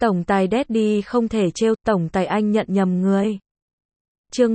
Tổng tài Daddy không thể trêu, tổng tài anh nhận nhầm người. Chương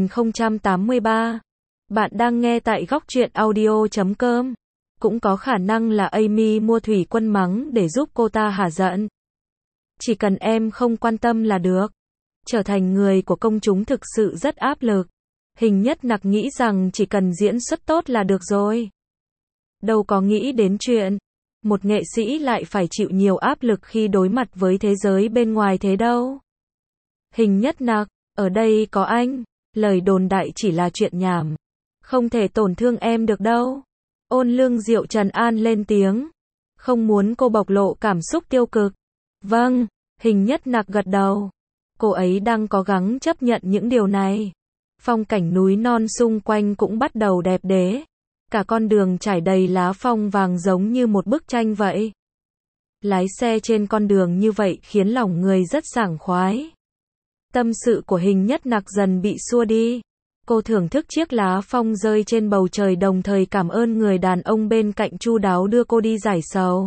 1083. Bạn đang nghe tại góc truyện audio.com. Cũng có khả năng là Amy mua thủy quân mắng để giúp cô ta hả giận. Chỉ cần em không quan tâm là được. Trở thành người của công chúng thực sự rất áp lực. Hình Nhất Nặc nghĩ rằng chỉ cần diễn xuất tốt là được rồi. Đâu có nghĩ đến chuyện một nghệ sĩ lại phải chịu nhiều áp lực khi đối mặt với thế giới bên ngoài thế đâu. Hình Nhất Nặc, ở đây có anh, lời đồn đại chỉ là chuyện nhảm. Không thể tổn thương em được đâu. Ôn Lương Diệu trấn an lên tiếng. Không muốn cô bộc lộ cảm xúc tiêu cực. Vâng, Hình Nhất Nặc gật đầu. Cô ấy đang cố gắng chấp nhận những điều này. Phong cảnh núi non xung quanh cũng bắt đầu đẹp đẽ. Cả con đường trải đầy lá phong vàng giống như một bức tranh vậy. Lái xe trên con đường như vậy khiến lòng người rất sảng khoái. Tâm sự của Hình Nhất Nặc dần bị xua đi. Cô thưởng thức chiếc lá phong rơi trên bầu trời đồng thời cảm ơn người đàn ông bên cạnh chu đáo đưa cô đi giải sầu.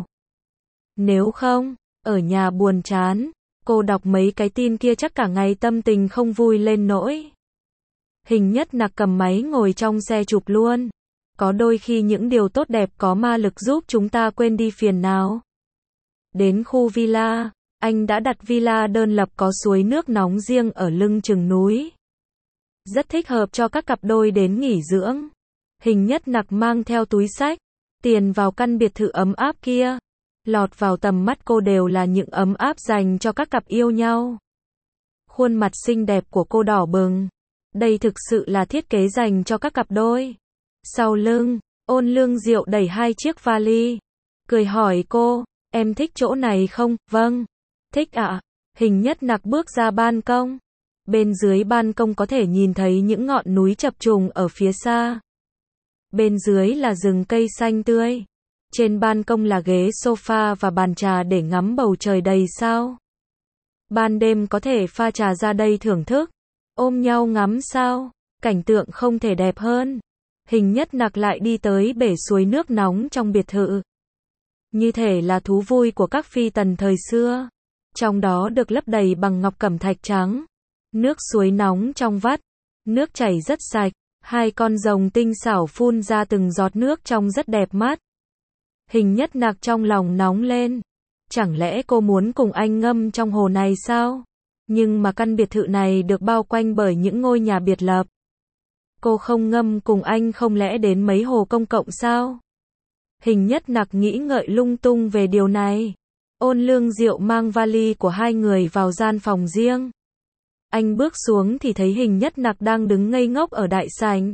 Nếu không, ở nhà buồn chán, cô đọc mấy cái tin kia chắc cả ngày tâm tình không vui lên nỗi. Hình Nhất Nặc cầm máy ngồi trong xe chụp luôn. Có đôi khi những điều tốt đẹp có ma lực giúp chúng ta quên đi phiền não. Đến khu villa, anh đã đặt villa đơn lập có suối nước nóng riêng ở lưng chừng núi. Rất thích hợp cho các cặp đôi đến nghỉ dưỡng. Hình Nhất Nặc mang theo túi xách, tiền vào căn biệt thự ấm áp kia. Lọt vào tầm mắt cô đều là những ấm áp dành cho các cặp yêu nhau. Khuôn mặt xinh đẹp của cô đỏ bừng. Đây thực sự là thiết kế dành cho các cặp đôi. Sau lưng, Ôn Lương Diệu đẩy hai chiếc vali. Cười hỏi cô, em thích chỗ này không? Vâng. Thích ạ. Hình Nhất Nặc bước ra ban công. Bên dưới ban công có thể nhìn thấy những ngọn núi chập trùng ở phía xa. Bên dưới là rừng cây xanh tươi. Trên ban công là ghế sofa và bàn trà để ngắm bầu trời đầy sao. Ban đêm có thể pha trà ra đây thưởng thức. Ôm nhau ngắm sao. Cảnh tượng không thể đẹp hơn. Hình Nhất Nặc lại đi tới bể suối nước nóng trong biệt thự. Như thể là thú vui của các phi tần thời xưa. Trong đó được lấp đầy bằng ngọc cẩm thạch trắng. Nước suối nóng trong vắt. Nước chảy rất sạch. Hai con rồng tinh xảo phun ra từng giọt nước trông rất đẹp mắt. Hình Nhất Nặc trong lòng nóng lên. Chẳng lẽ cô muốn cùng anh ngâm trong hồ này sao? Nhưng mà căn biệt thự này được bao quanh bởi những ngôi nhà biệt lập. Cô không ngâm cùng anh không lẽ đến mấy hồ công cộng sao? Hình Nhất Nặc nghĩ ngợi lung tung về điều này. Ôn Lương Diệu mang vali của hai người vào gian phòng riêng. Anh bước xuống thì thấy Hình Nhất Nặc đang đứng ngây ngốc ở đại sảnh.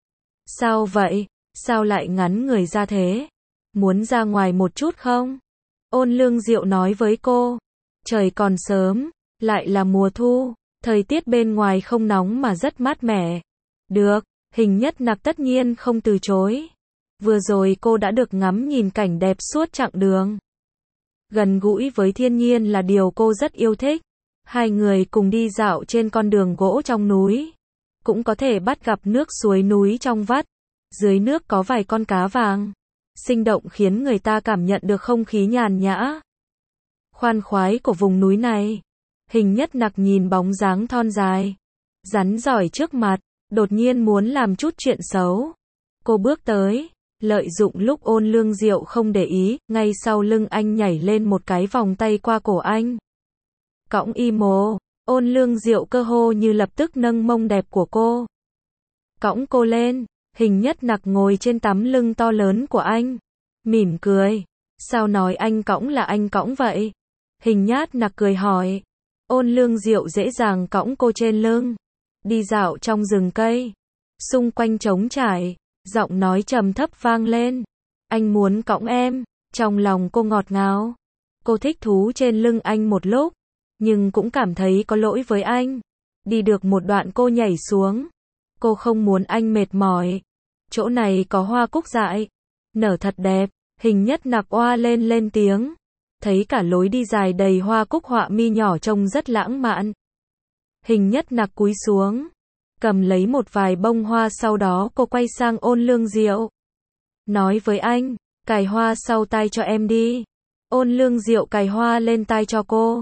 Sao vậy? Sao lại ngắn người ra thế? Muốn ra ngoài một chút không? Ôn Lương Diệu nói với cô. Trời còn sớm, lại là mùa thu, thời tiết bên ngoài không nóng mà rất mát mẻ. Được, Hình Nhất Nặc tất nhiên không từ chối. Vừa rồi cô đã được ngắm nhìn cảnh đẹp suốt chặng đường. Gần gũi với thiên nhiên là điều cô rất yêu thích. Hai người cùng đi dạo trên con đường gỗ trong núi. Cũng có thể bắt gặp nước suối núi trong vắt. Dưới nước có vài con cá vàng. Sinh động khiến người ta cảm nhận được không khí nhàn nhã. Khoan khoái của vùng núi này. Hình Nhất Nặc nhìn bóng dáng thon dài, rắn giỏi trước mặt. Đột nhiên muốn làm chút chuyện xấu. Cô bước tới, lợi dụng lúc Ôn Lương Diệu không để ý, ngay sau lưng anh nhảy lên một cái vòng tay qua cổ anh. Cõng imo, Ôn Lương Diệu cơ hồ như lập tức nâng mông đẹp của cô. Cõng cô lên, Hình Nhất Nặc ngồi trên tấm lưng to lớn của anh. Mỉm cười, sao nói anh cõng là anh cõng vậy? Hình Nhất Nặc cười hỏi. Ôn Lương Diệu dễ dàng cõng cô trên lưng. Đi dạo trong rừng cây. Xung quanh trống trải, giọng nói trầm thấp vang lên. Anh muốn cõng em. Trong lòng cô ngọt ngào. Cô thích thú trên lưng anh một lúc. Nhưng cũng cảm thấy có lỗi với anh. Đi được một đoạn cô nhảy xuống. Cô không muốn anh mệt mỏi. Chỗ này có hoa cúc dại. Nở thật đẹp. Hình Nhất Nặc oa lên tiếng. Thấy cả lối đi dài đầy hoa cúc họa mi nhỏ trông rất lãng mạn. Hình Nhất Nặc cúi xuống, cầm lấy một vài bông hoa, sau đó cô quay sang Ôn Lương Diệu. Nói với anh, cài hoa sau tai cho em đi. Ôn Lương Diệu cài hoa lên tai cho cô.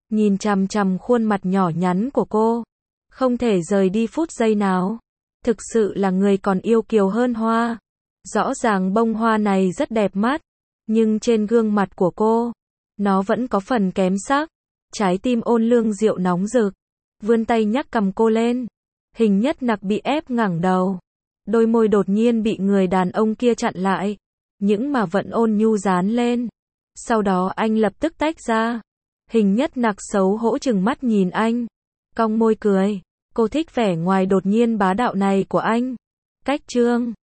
nhìn chằm chằm khuôn mặt nhỏ nhắn của cô, không thể rời đi phút giây nào. Thực sự là người còn yêu kiều hơn hoa. Rõ ràng bông hoa này rất đẹp mắt, nhưng trên gương mặt của cô, nó vẫn có phần kém sắc. Trái tim ôn lương diệu nóng rực, vươn tay nhắc cầm cô lên. Hình Nhất Nặc bị ép ngẩng đầu, đôi môi đột nhiên bị người đàn ông kia chặn lại, những mà vẫn ôn nhu dán lên. Sau đó anh lập tức tách ra. Hình Nhất Nặc xấu hổ chừng mắt nhìn anh, cong môi cười. Cô thích vẻ ngoài đột nhiên bá đạo này của anh. Cách chương